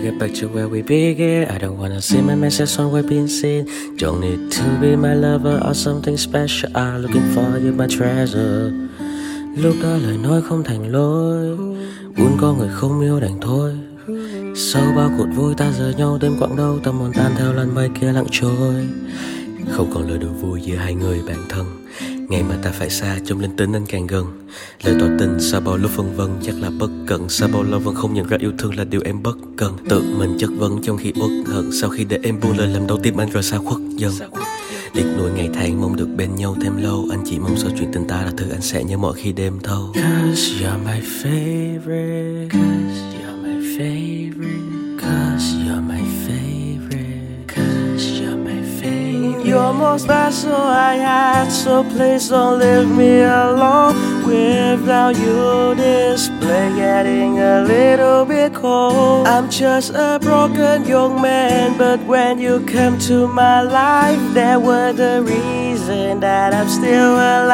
get back to where we began. I don't wanna see my message on we've been seen. Don't need to be my lover or something special. I'm looking for you, my treasure. Lúc đó lời nói không thành lối, buồn có người không yêu đành thôi. Sau bao cuộc vui ta rời nhau đêm quãng đâu, tâm hồn tan theo làn mây kia lặng trôi. Không còn lời đùa vui giữa hai người bạn thân. Ngày mà ta phải xa trong linh tính anh càng gần. Lời tỏ tình sau bao lúc phân vân chắc là bất cẩn. Sau bao lâu vẫn không nhận ra yêu thương là điều em bất cần. Tự mình chất vấn trong khi uất hận. Sau khi để em buông lời làm đau tim anh rồi sao khuất dần. Tiếc nuối ngày tháng mong được bên nhau thêm lâu. Anh chỉ mong sao chuyện tình ta là thứ anh sẽ nhớ mọi khi đêm thâu. Cause you're my favorite. Cause you're my favorite. Cause you're my favorite. Cause you're my favorite. You're more special I had, so please don't leave me alone. Without you this place getting a little bit cold. I'm just a broken young man, but when you came to my life, that were the reason that I'm still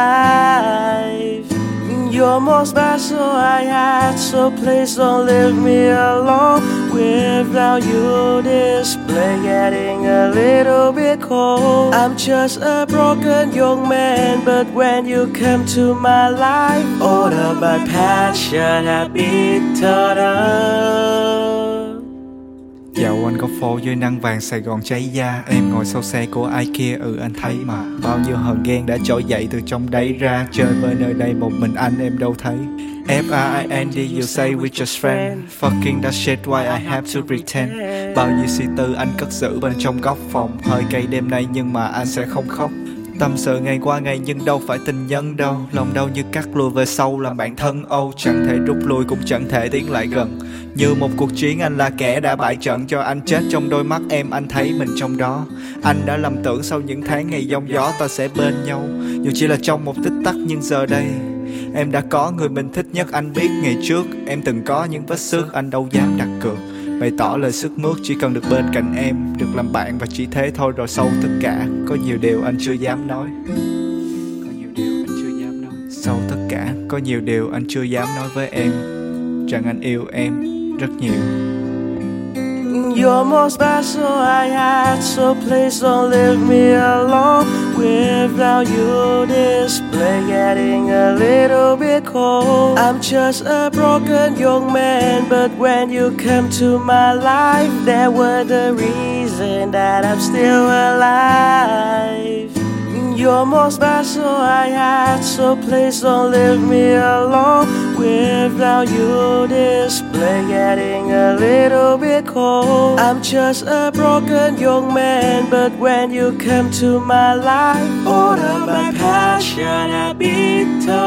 alive. You're more special I had, so please don't leave me alone. Without you this place getting a little bit cold. I'm just a broken young man, but when you came to my life, all of my passion had been turned up. Dạo anh có phố dưới nắng vàng Sài Gòn cháy da. Em ngồi sau xe của ai kia, anh thấy mà. Bao nhiêu hờn ghen đã trỗi dậy từ trong đáy ra. Chơi với nơi đây một mình anh em đâu thấy. F-I-N-D you say we just friends. Fucking that shit why I have to pretend. Bao nhiêu suy tư anh cất giữ bên trong góc phòng. Hơi cay đêm nay nhưng mà anh sẽ không khóc. Tâm sự ngày qua ngày nhưng đâu phải tình nhân đâu. Lòng đau như cắt lùi về sâu làm bạn thân âu. Chẳng thể rút lui cũng chẳng thể tiến lại gần. Như một cuộc chiến anh là kẻ đã bại trận cho anh chết trong đôi mắt em, anh thấy mình trong đó. Anh đã lầm tưởng sau những tháng ngày giông gió ta sẽ bên nhau. Dù chỉ là trong một tích tắc nhưng giờ đây em đã có người mình thích nhất. Anh biết ngày trước em từng có những vết xước, anh đâu dám đặt cược. Bày tỏ lời sức mướt chỉ cần được bên cạnh em, được làm bạn và chỉ thế thôi. Rồi sau tất cả có nhiều điều anh chưa dám nói. Có nhiều điều anh chưa dám nói. Sau tất cả có nhiều điều anh chưa dám nói với em, rằng anh yêu em rất nhiều. You're more special I had, so please don't leave me alone. Without you this place getting a little bit cold. I'm just a broken young man, but when you came to my life, that were the reason that I'm still alive. You're more special I had, so please don't leave me alone. Without you this place getting a little bit cold. I'm just a broken young man, but when you came to my life, all of my passion had been turned